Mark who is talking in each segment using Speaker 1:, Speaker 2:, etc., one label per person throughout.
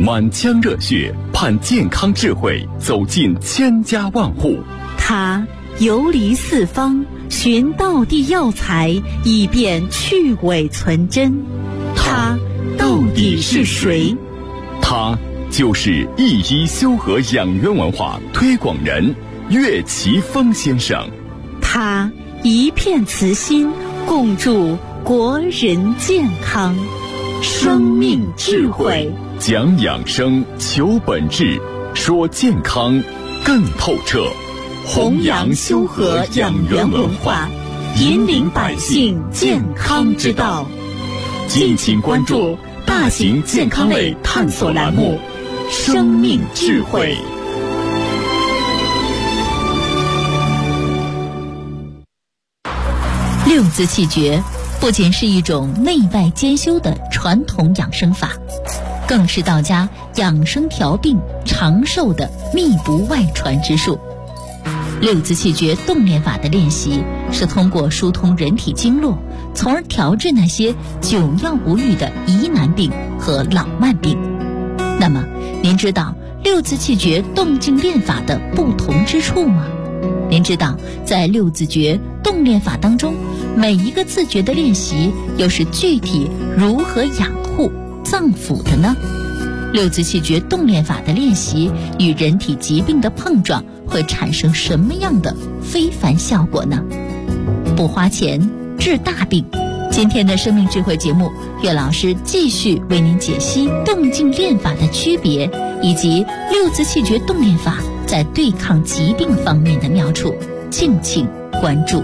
Speaker 1: 满腔热血盼健康智慧走进千家万户。
Speaker 2: 他游离四方，寻道地药材，以便去伪存真。他到底是谁？
Speaker 1: 他就是一医修和养元文化推广人岳奇峰先生。
Speaker 2: 他一片慈心，共筑国人健康。生命智慧，
Speaker 1: 讲养生，求本质，说健康更透彻。
Speaker 2: 弘扬修和养元文化，引领百姓健康之道。敬请关注大型健康类探索栏目《生命智慧》。
Speaker 3: 六字气诀不仅是一种内外兼修的传统养生法，更是道家养生调病长寿的密不外传之术。六字气诀动练法的练习是通过疏通人体经络，从而调治那些久药不愈的疑难病和老慢病。那么您知道六字气诀动静练法的不同之处吗？您知道在六字诀动练法当中，每一个字诀的练习又是具体如何养护脏腑的呢？六字气诀动练法的练习与人体疾病的碰撞会产生什么样的非凡效果呢？不花钱治大病。今天的生命智慧节目，岳老师继续为您解析动静练法的区别，以及六字气诀动练法在对抗疾病方面的妙处，敬请关注。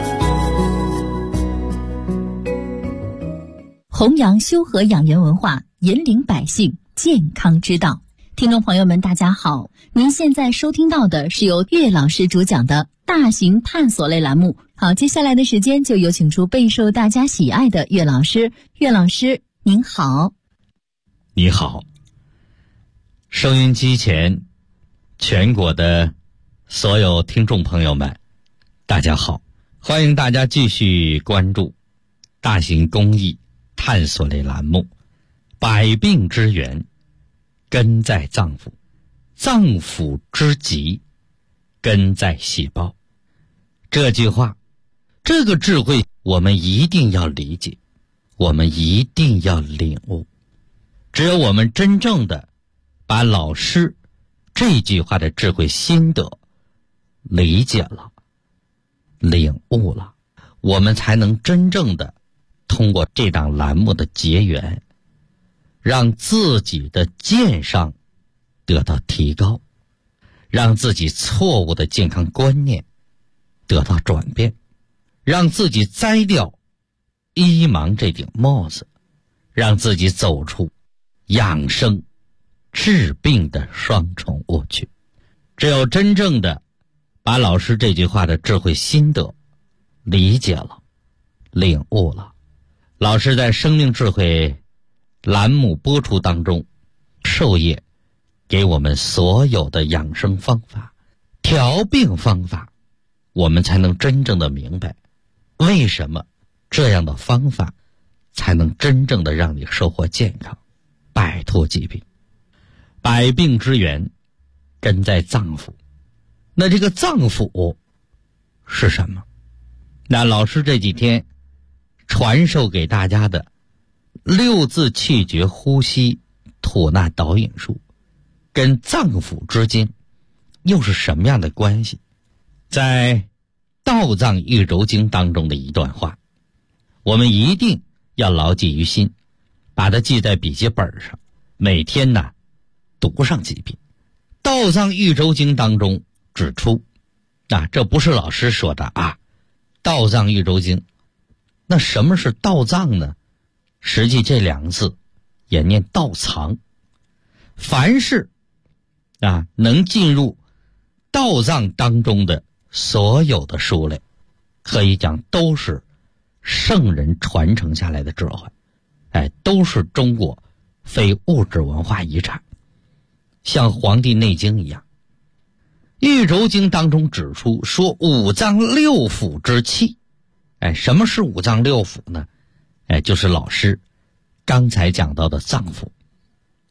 Speaker 3: 弘扬修和养元文化，引领百姓健康之道。听众朋友们大家好，您现在收听到的是由岳老师主讲的大型探索类栏目。好，接下来的时间就有请出备受大家喜爱的岳老师。岳老师您好。
Speaker 4: 你好，收音机前全国的所有听众朋友们大家好，欢迎大家继续关注大型公益探索类栏目。百病之源根在脏腑，脏腑之疾根在细胞。这句话，这个智慧我们一定要理解，我们一定要领悟。只有我们真正的把老师这句话的智慧心得理解了，领悟了，我们才能真正的通过这档栏目的结缘，让自己的健上得到提高，让自己错误的健康观念得到转变，让自己摘掉医盲这顶帽子，让自己走出养生治病的双重误区。只有真正的把老师这句话的智慧心得理解了，领悟了，老师在生命智慧栏目播出当中授业给我们所有的养生方法、调病方法，我们才能真正的明白为什么这样的方法才能真正的让你收获健康，摆脱疾病。百病之源根在脏腑，那这个脏腑是什么？那老师这几天传授给大家的六字气诀呼吸吐纳导引术跟脏腑之间又是什么样的关系？在道藏玉轴经当中的一段话，我们一定要牢记于心，把它记在笔记本上，每天呢读上几遍。道藏玉轴经当中指出，这不是老师说的啊，道藏玉轴经。那什么是道藏呢？实际这两个字也念道藏。凡是能进入道藏当中的所有的书类，可以讲都是圣人传承下来的智慧，都是中国非物质文化遗产。像《黄帝内经》一样，玉轴经当中指出说五脏六腑之气。什么是五脏六腑呢？就是老师刚才讲到的脏腑。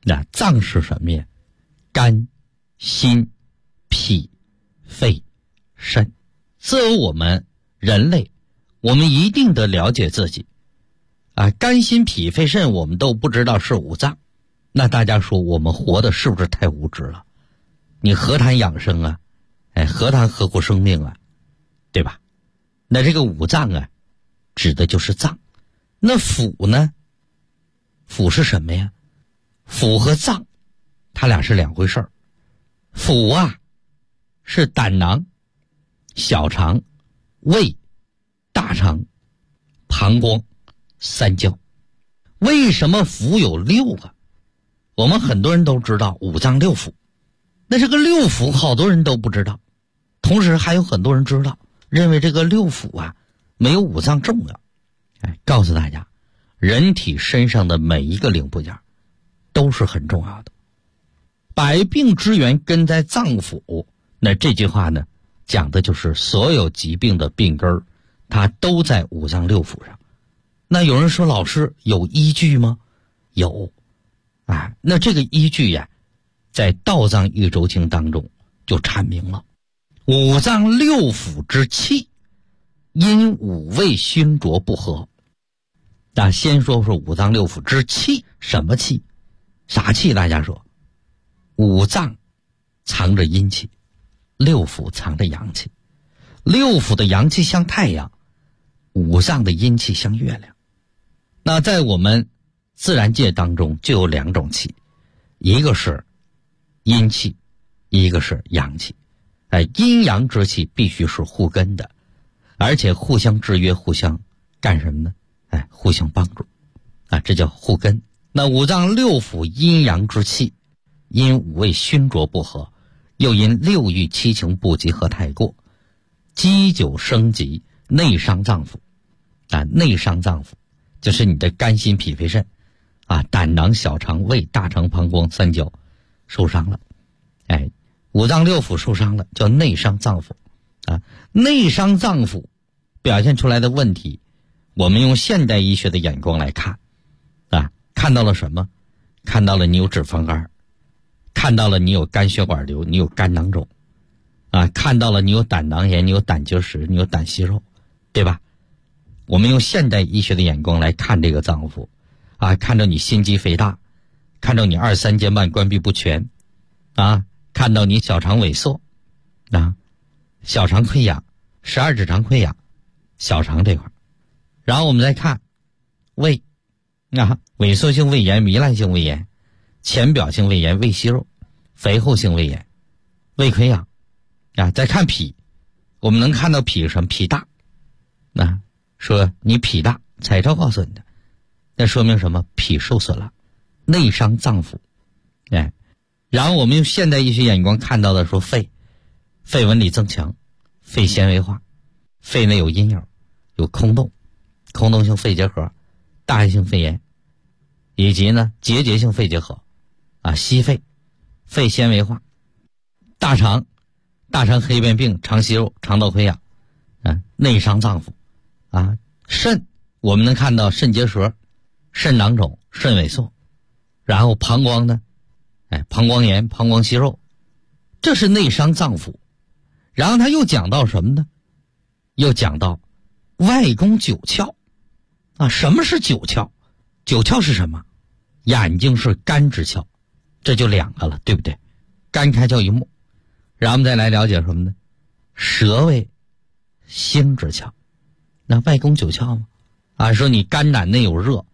Speaker 4: 那脏是什么呀？肝、心、脾、肺、肾。作为我们人类，我们一定得了解自己啊，肝、心、脾、肺、肾我们都不知道是五脏，那大家说我们活的是不是太无知了？你何谈养生啊？何谈合乎生命啊？对吧？那这个五脏啊，指的就是脏。那腑呢？腑是什么呀？腑和脏它俩是两回事儿。腑啊是胆囊、小肠、胃、大肠、膀胱、三焦。为什么腑有6个？我们很多人都知道五脏六腑，那这个六腑好多人都不知道，同时还有很多人知道，认为这个六腑啊没有五脏重要。告诉大家，人体身上的每一个零部件都是很重要的。百病之源根在脏腑，那这句话呢，讲的就是所有疾病的病根它都在五脏六腑上。那有人说，老师有依据吗？有那这个依据呀，在《道藏一周经》当中就阐明了，五脏六腑之气因五味熏浊不和。那先说说五脏六腑之气，什么气？啥气？大家说，五脏藏着阴气，六腑藏着阳气。六腑的阳气像太阳，五脏的阴气像月亮。那在我们自然界当中就有2种气，一个是阴气，一个是阳气。阴阳之气必须是互根的，而且互相制约，互相干什么呢？互相帮助这叫互根。那五脏六腑阴阳之气因五味熏浊不和，又因六欲七情不及和太过，积久生疾，内伤脏腑内伤脏腑就是你的肝心脾肺肾胆囊小肠胃大肠膀胱三焦受伤了。五脏六腑受伤了叫内伤脏腑内伤脏腑表现出来的问题，我们用现代医学的眼光来看看到了什么？看到了你有脂肪肝，看到了你有肝血管瘤，你有肝囊肿看到了你有胆囊炎，你有胆结石，你有胆息肉，对吧？我们用现代医学的眼光来看这个脏腑看到你心肌肥大，看到你2、3间瓣关闭不全看到你小肠萎缩小肠溃疡，12指肠溃疡，小肠这块。然后我们再看胃萎缩性胃炎、糜烂性胃炎、浅表性胃炎、胃息肉、肥厚性胃炎、胃溃疡再看脾，我们能看到脾什么？脾大说你脾大，彩超告诉你的，那说明什么？脾受损了，内伤脏腑然后我们用现代医学眼光看到的说肺纹理增强，肺纤维化，肺内有阴影，有空洞性肺结核、大叶性肺炎，以及呢结节性肺结核息肺，肺纤维化。大肠黑变病、肠息肉、肠道溃疡内伤脏腑肾我们能看到肾结石、肾囊肿、肾萎缩。然后膀胱呢膀胱炎、膀胱息肉，这是内伤脏腑。然后他又讲到什么呢？又讲到外宫9窍什么是9窍？9窍是什么？眼睛是肝之窍，这就2个了，对不对？肝开窍于目。然后我们再来了解什么呢？舌为心之窍。那外宫9窍吗？说你肝胆内有热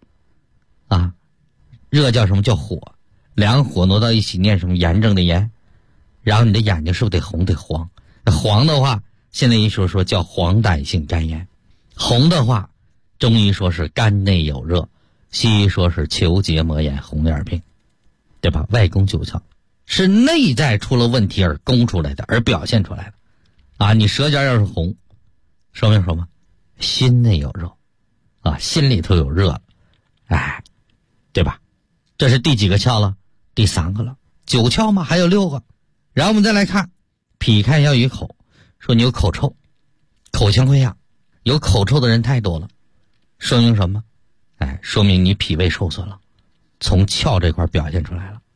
Speaker 4: 热叫什么？叫火。2火挪到一起念什么？炎症的炎。然后你的眼睛是不是得红得黄？黄的话，现在医学说叫黄疸性肝炎。红的话，中医说是肝内有热，西医说是球结膜炎、红眼病，对吧？外宫9窍是内在出了问题而攻出来的，而表现出来的你舌尖要是红，说明什么？心内有热心里头有热了对吧？这是第几个窍了？第3个了。9窍嘛，还有6个。然后我们再来看脾开窍于口，说你有口臭、口腔溃疡，有口臭的人太多了，说明什么？说明你脾胃受损了，从窍这块表现出来了。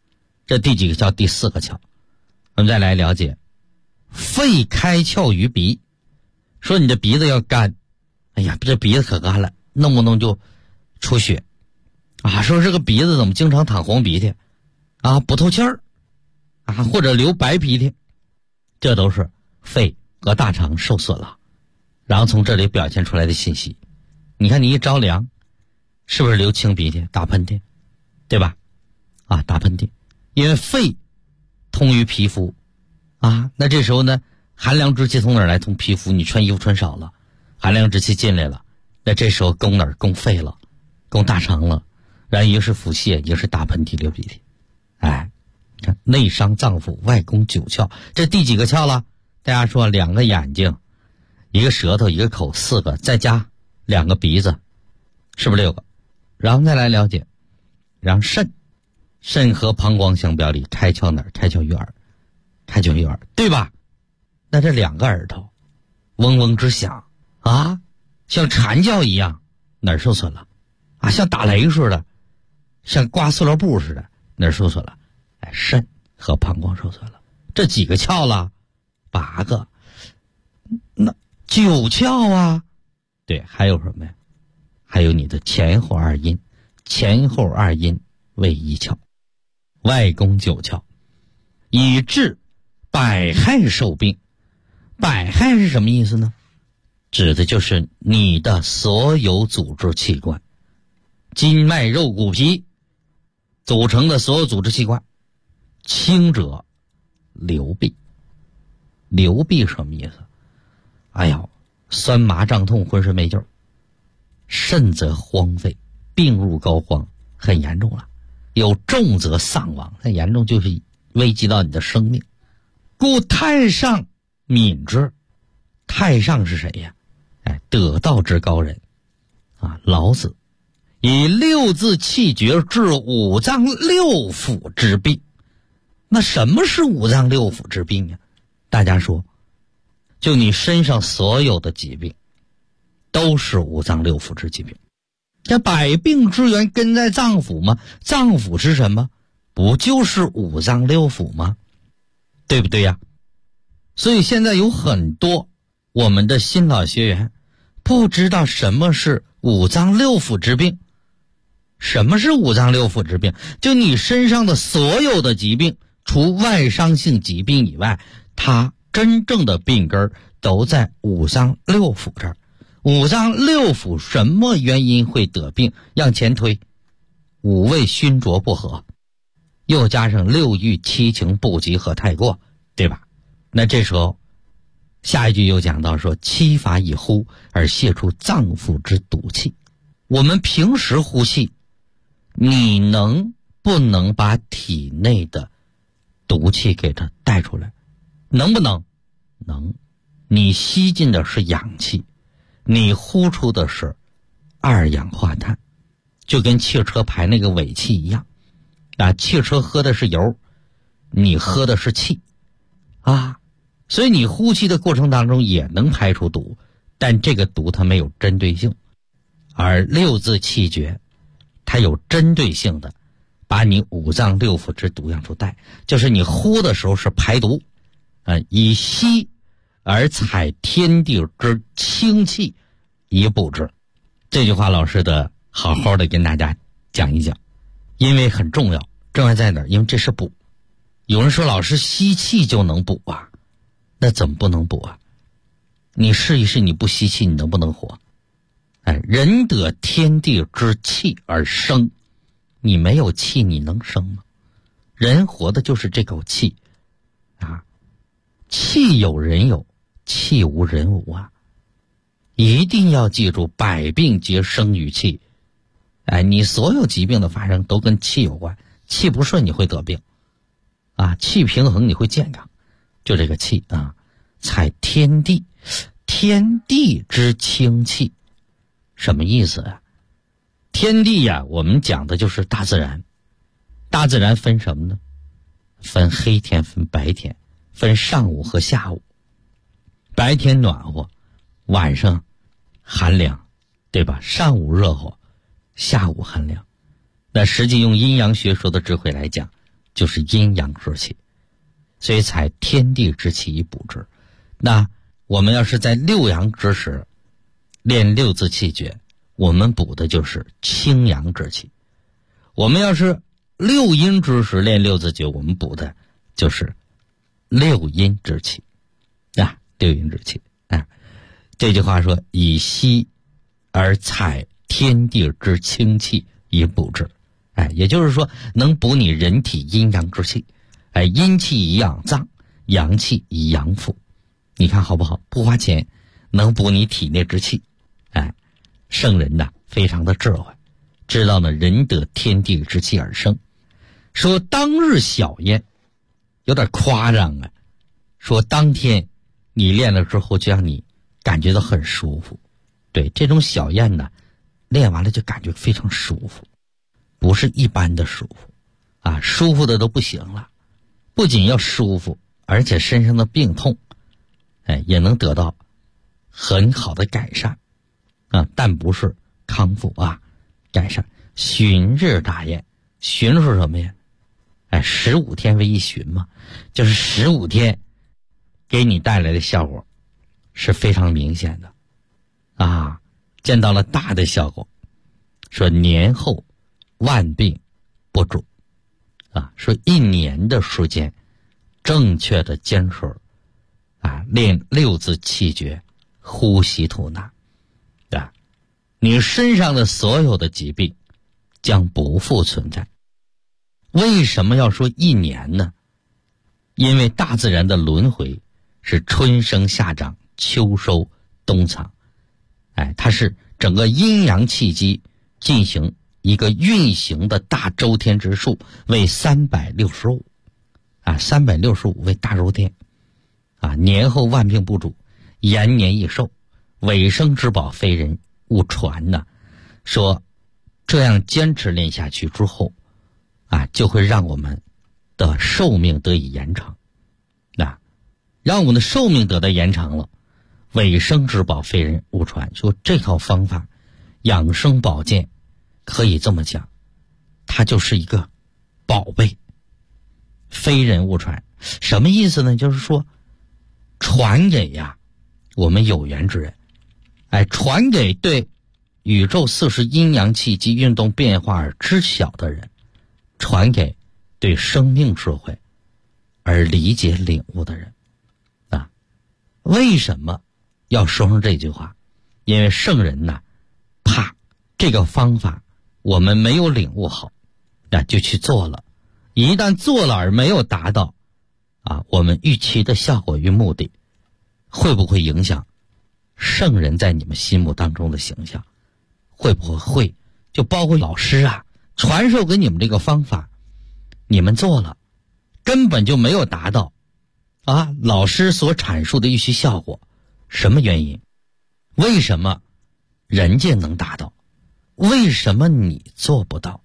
Speaker 4: 这第几个窍？第4个窍。我们再来了解，肺开窍于鼻。说你的鼻子要干，哎呀，这鼻子可干了，弄不弄就出血啊？说这个鼻子怎么经常淌黄鼻涕啊，不透气儿啊，或者流白鼻涕，这都是肺和大肠受损了，然后从这里表现出来的信息。你看你一着凉，是不是流清鼻涕、打喷嚏，对吧？啊，打喷嚏，因为肺通于皮肤啊，那这时候呢，寒凉之气从哪儿来？从皮肤，你穿衣服穿少了，寒凉之气进来了，那这时候攻哪儿？攻肺了，攻大肠了，然后一个是腹泻，一个是打喷嚏、流鼻涕。哎，你看内伤脏腑，外攻9窍，这第几个窍了？大家说2个眼睛，一个舌头，一个口，4个，再加2个鼻子，是不是6个？然后再来了解，然后肾和膀胱相表里，开窍哪儿？开窍于耳，开窍于耳，对吧？那这2个耳朵嗡嗡直响啊，像蝉叫一样，哪儿受损了啊？像打雷似的，像刮塑料布似的，哪儿受损了？哎，肾和膀胱受损了。这几个窍了？8个。那9窍啊？对，还有什么呀？还有你的前后2阴，前后2阴为1窍，外攻9窍，以治百害受病。百害是什么意思呢？指的就是你的所有组织器官，筋脉肉骨皮组成的所有组织器官。轻者流痹。流痹什么意思？哎呀，酸麻胀痛，浑身没劲儿。甚则荒废，病入膏肓，很严重了。有重则丧亡，很严重就是危及到你的生命。故太上敏之。太上是谁呀？哎，得道之高人啊，老子以6字气诀治5脏6腑之病。那什么是5脏6腑之病呀？大家说，就你身上所有的疾病都是5脏6腑之疾病。这百病之源根在脏腑吗？脏腑是什么？不就是5脏6腑吗？对不对呀？所以现在有很多我们的新老学员不知道什么是5脏6腑之病。什么是5脏6腑之病？就你身上的所有的疾病，除外伤性疾病以外，它真正的病根都在5脏6腑这儿。5脏6腑什么原因会得病？往前推，5味熏浊不和，又加上6欲7情不及和太过，对吧？那这时候下一句又讲到说，七法以呼而泄出脏腑之毒气。我们平时呼气，你能不能把体内的毒气给它带出来？能不能？能。你吸进的是氧气，你呼出的是2氧化碳，就跟汽车排那个尾气一样啊。汽车喝的是油，你喝的是气啊，所以你呼气的过程当中也能排出毒，但这个毒它没有针对性。而6字气诀它有针对性的把你5脏6腑之毒样出带，就是你呼的时候是排毒以吸而采天地之清气以补之。这句话老师的好好的跟大家讲一讲，因为很重要。重要在哪儿？因为这是补。有人说老师吸气就能补啊，那怎么不能补啊？你试一试，你不吸气你能不能活？哎，人得天地之气而生，你没有气你能生吗？人活的就是这口气啊，气有人有，气无人无啊。一定要记住，百病皆生于气。哎，你所有疾病的发生都跟气有关，气不顺你会得病啊，气平衡你会健康，就这个气啊。采天地，天地之清气，什么意思啊？天地呀，我们讲的就是大自然。大自然分什么呢？分黑天，分白天，分上午和下午。白天暖和，晚上寒凉，对吧？上午热乎，下午寒凉。那实际用阴阳学说的智慧来讲， 就是阴阳之气，所以采天地之气以补之。那我们要是在六阳之时练六字气诀，我们补的就是清阳之气；我们要是六阴之时练六字诀，我们补的就是六阴之气啊，六阴之气啊。这句话说以息而采天地之清气以补之，也就是说能补你人体阴阳之气，阴气以养脏，阳气以养腑。你看好不好？不花钱能补你体内之气。圣人呐非常的智慧，知道呢人得天地之气而生。说当日小宴有点夸张啊，说当天你练了之后就让你感觉到很舒服。对，这种小宴呢练完了就感觉非常舒服，不是一般的舒服啊，舒服的都不行了。不仅要舒服，而且身上的病痛也能得到很好的改善啊，但不是康复啊，改善。旬日大宴，旬是什么呀？15天为一旬嘛，就是15天给你带来的效果是非常明显的啊，见到了大的效果。说年后万病不主啊，说1年的时间正确的坚持练六字气诀，呼吸吐纳啊，你身上的所有的疾病将不复存在。为什么要说1年呢？因为大自然的轮回是春生夏长秋收冬藏，它是整个阴阳气机进行一个运行的大周天之数为365啊，365为大周天啊。年后万病不主，延年益寿，尾生之宝非人勿传呢。说这样坚持练下去之后就会让我们的寿命得以延长让我们的寿命得到延长了。尾生之宝非人勿传，说这套方法养生保健可以这么讲，它就是一个宝贝，非人勿传。什么意思呢？就是说传给我们有缘之人，传给对宇宙四时阴阳气机运动变化而知晓的人，传给对生命智慧而理解领悟的人为什么要说上这句话？因为圣人怕这个方法我们没有领悟好就去做了，一旦做了而没有达到我们预期的效果与目的，会不会影响圣人在你们心目当中的形象？会不会就包括老师传授给你们这个方法，你们做了根本就没有达到老师所阐述的预期效果。什么原因？为什么人家能达到，为什么你做不到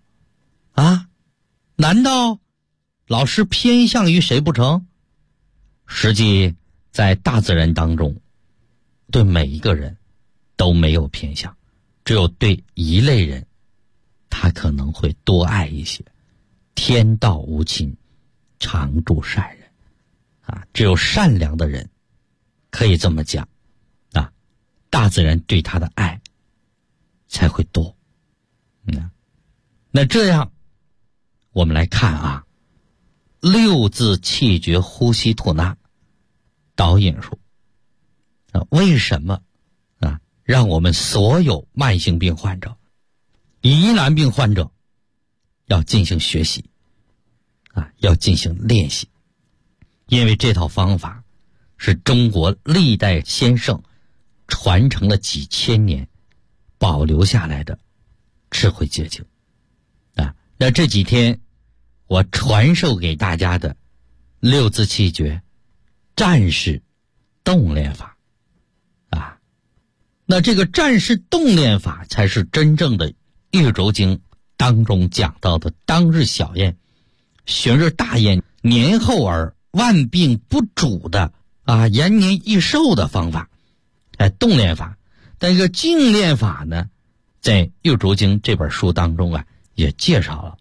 Speaker 4: 难道老师偏向于谁不成？实际在大自然当中，对每一个人都没有偏向，只有对一类人他可能会多爱一些。天道无亲，常助善人只有善良的人可以这么讲大自然对他的爱才会多那这样我们来看六字气诀呼吸吐纳导引术为什么让我们所有慢性病患者、疑难病患者要进行学习要进行练习？因为这套方法是中国历代先圣传承了几千年保留下来的智慧结晶那这几天我传授给大家的六字气诀战士动练法那这个战士动练法才是真正的玉轴经当中讲到的当日小宴、旬日大宴、年后而万病不主的延年益寿的方法动练法。但这个静练法呢，在玉轴经这本书当中也介绍了，它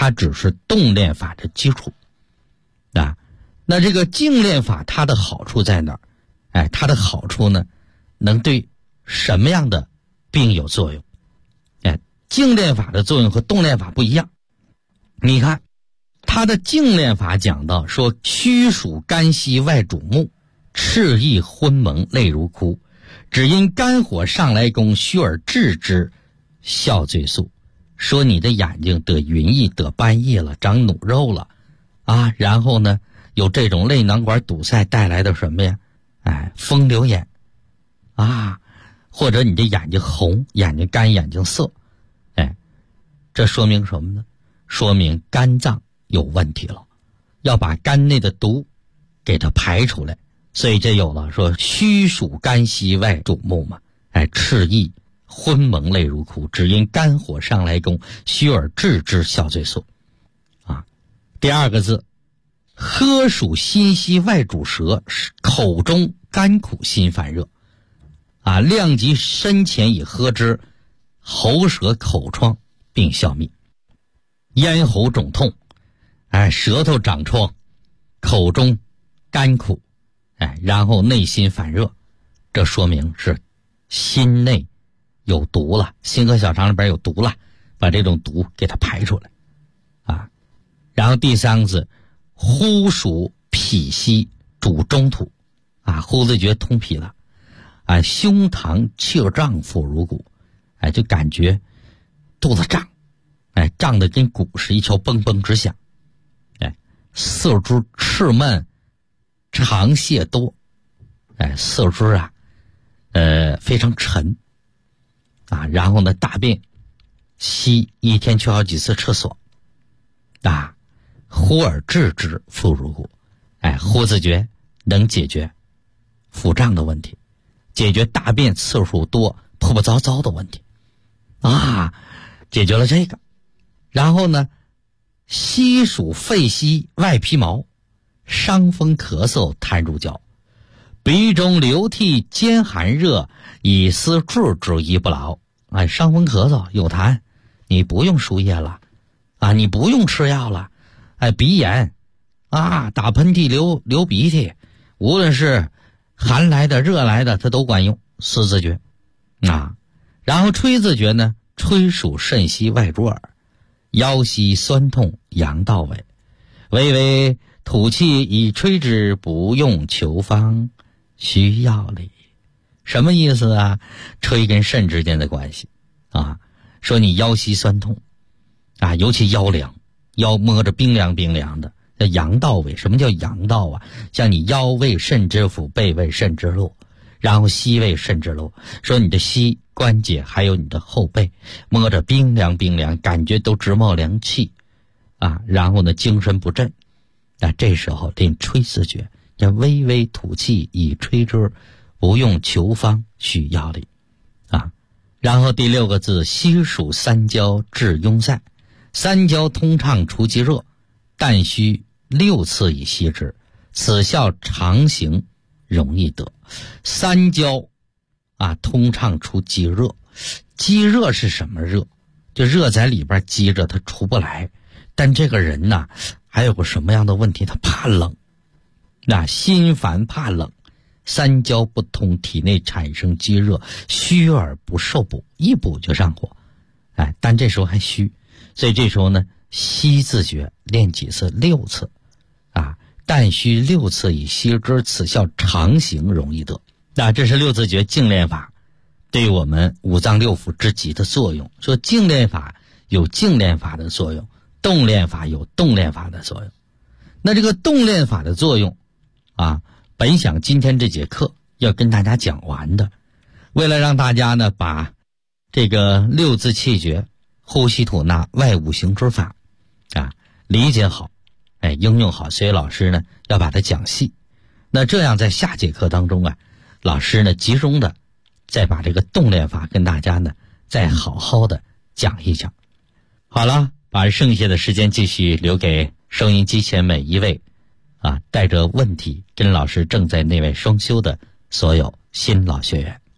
Speaker 4: 它只是动练法的基础啊。那这个静练法它的好处在哪儿？它的好处呢，能对什么样的病有作用？静练法的作用和动练法不一样。你看，它的静练法讲到说，虚属肝息外主目，赤意昏蒙泪如哭，只因肝火上来攻，虚而治之，效最速。说你的眼睛得云翳得斑翳了，长脓肉了啊，然后呢有这种泪囊管堵塞带来的什么呀？风流眼啊，或者你的眼睛红，眼睛干，眼睛涩，这说明什么呢？说明肝脏有问题了，要把肝内的毒给它排出来。所以这有了说虚属肝息外主目嘛，赤意昏蒙泪如哭，只因肝火上来攻，虚而治之，效最速啊。第二个字，喝属心息外主舌，口中甘苦心烦热啊，量及身前以喝之，喉舌口疮并消灭。咽喉肿痛，舌头长疮，口中甘苦，然后内心烦热，这说明是心内有毒了，心和小肠里边有毒了，把这种毒给它排出来啊。然后第三个字，呼属脾息主中土啊，呼子觉通脾了啊，胸膛气胀腹如鼓，就感觉肚子胀，胀得跟鼓似一敲嘣嘣直响，四肢赤闷，肠泻多，四肢啊非常沉啊，然后呢大便稀，一天去好几次厕所啊，呼而治之，腹如鼓，呼子诀能解决腹胀的问题，解决大便次数多破破糟糟的问题啊，解决了这个。然后呢，息属肺息外皮毛，伤风咳嗽痰如胶，鼻中流涕兼寒热，以思治之宜不劳。伤风咳嗽有痰，你不用输液了啊，你不用吃药了。鼻炎啊，打喷嚏流鼻涕，无论是寒来的热来的它都管用。思字诀啊，然后吹字诀呢，吹属肾息外主耳，腰膝酸痛阳道尾，微微吐气以吹之，不用求方，需药理。什么意思啊？吹跟肾之间的关系啊，说你腰膝酸痛啊，尤其腰凉，腰摸着冰凉冰凉的，叫阳道尾。什么叫阳道啊？像你腰位肾之府，背位肾之路，然后膝位肾之路，说你的膝关节还有你的后背摸着冰凉冰凉，感觉都直冒凉气啊，然后呢精神不振，这时候练吹字诀，叫微微吐气以吹之，不用求方，需药理啊。然后第六个字，息属三焦治壅塞，三焦通畅除积热，但需6次以息之，此效常行，容易得。三焦啊，通畅除积热。积热是什么热？就热在里边积着，它出不来。但这个人呢，还有个什么样的问题？他怕冷，心烦怕冷，三焦不通，体内产生积热，虚而不受补，一补就上火，但这时候还虚，所以这时候呢，息字诀练几次？6次啊，但需6次以息之，此效常行，容易得。这是六字诀静练法对我们五脏六腑之极的作用。说静练法有静练法的作用，动练法有动练法的作用。那这个动练法的作用啊，本想今天这节课要跟大家讲完的，为了让大家呢把这个六字气诀、呼吸吐纳外五行之法啊理解好，应用好，所以老师呢要把它讲细。那这样在下节课当中啊，老师呢集中的再把这个动练法跟大家呢再好好的讲一讲。好了，把剩下的时间继续留给收音机前每一位带着问题跟老师正在内外双修的所有新老学员。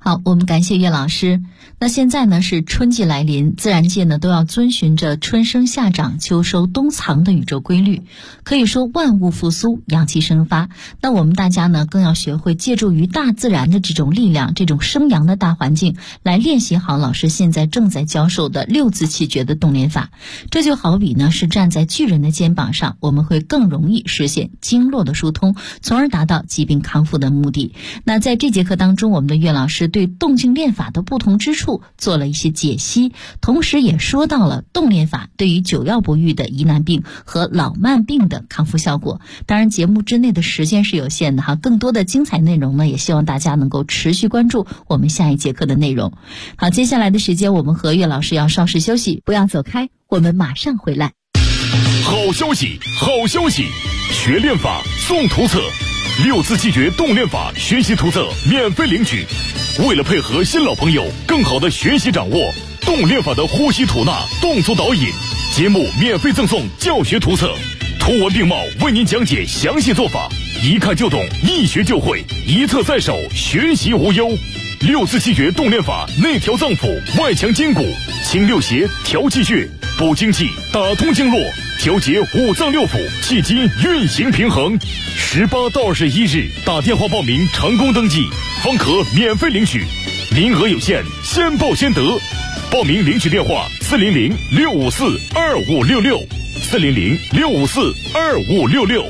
Speaker 3: 好，我们感谢岳老师。那现在呢是春季来临，自然界呢都要遵循着春生夏长秋收冬藏的宇宙规律，可以说万物复苏，阳气生发。那我们大家呢更要学会借助于大自然的这种力量，这种生阳的大环境，来练习好老师现在正在教授的六字气诀的动练法。这就好比呢是站在巨人的肩膀上，我们会更容易实现经络的疏通，从而达到疾病康复的目的。那在这节课当中，我们的岳老师对动静练法的不同之处做了一些解析，同时也说到了动练法对于久药不愈的疑难病和老慢病的康复效果。当然节目之内的时间是有限的哈，更多的精彩内容呢，也希望大家能够持续关注我们下一节课的内容。好，接下来的时间我们和岳老师要稍事休息，不要走开，我们马上回来。
Speaker 1: 好消息，好消息！学练法送图册，六字气诀动练法学习图册免费领取。为了配合新老朋友更好的学习掌握动练法的呼吸吐纳动作导引，节目免费赠送教学图册，图文并茂为您讲解详细做法，一看就懂，一学就会，一册在手，学习无忧。六字气诀动练法内调脏腑，外强筋骨，清六邪，调气血，补精气，打通经络，调节五脏六腑，气机运行平衡。18到21日打电话报名成功登记，方可免费领取，名额有限，先报先得。报名领取电话400-654-2566 400-654-2566。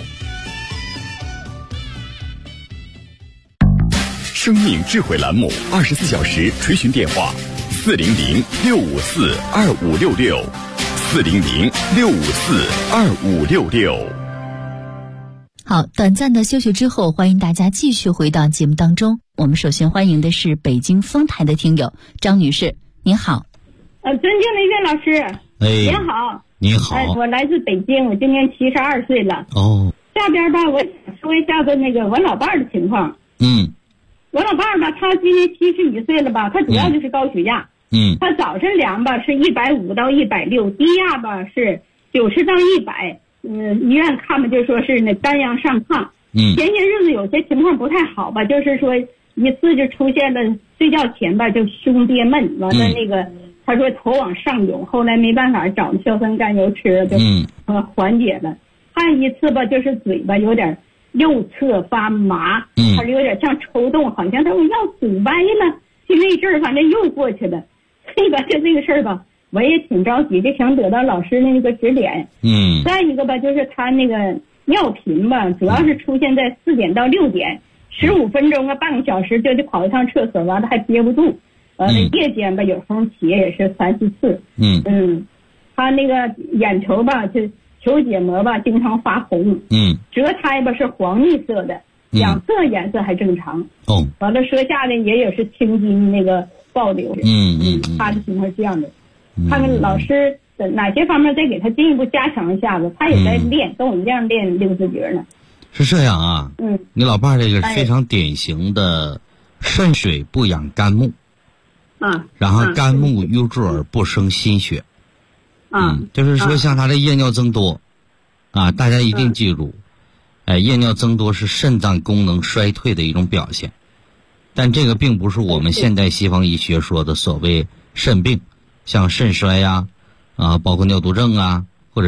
Speaker 1: 生命智慧栏目24小时垂询电话400-654-2566 400-654-2566。
Speaker 3: 好，短暂的休息之后，欢迎大家继续回到节目当中。我们首先欢迎的是北京丰台的听友张女士，您好。
Speaker 5: 尊敬的岳老师，您好。
Speaker 4: 你好。
Speaker 5: 我来自北京，我今年72岁了。
Speaker 4: 哦。
Speaker 5: 下边吧，我想说一下子那个我老伴儿的情况。我老伴儿吧，他今年71岁了吧，他主要就是高血压。他早晨量吧是150到160，低压吧是90到100。医院看吧就说是那单阳上亢。前些日子有些情况不太好吧，就是说一次就出现了睡觉前吧就胸憋闷，完了那个他说头往上涌，后来没办法找硝酸甘油吃了，就缓解了。还有一次吧就是嘴巴有点右侧发麻，他有点像抽动，好像他要堵歪了，就那阵儿反正又过去了。这个就这个事儿吧，我也挺着急，就想得到老师的那个指点。再一个吧，就是他那个尿频吧，主要是出现在4点到6点，15分钟啊，半个小时就得跑一趟厕所，完了还憋不住。夜间吧，有时候起也是3、4次。他那个眼球吧，就球结膜吧，经常发红。舌苔吧是黄腻色的，两侧颜色还正常。完了舌下呢也有是青筋那个暴流。他的情况是这样的。看看老师哪些方面再给他进一步加强一下子，他也在练，跟我们这样练六字诀呢。
Speaker 4: 是这样啊。你老伴这个非常典型的肾水不养肝木。然后肝木郁注而不生心血。就是说像他的夜尿增多大家一定记住，夜尿增多是肾脏功能衰退的一种表现，但这个并不是我们现代西方医学说的所谓肾病，像肾衰包括尿毒症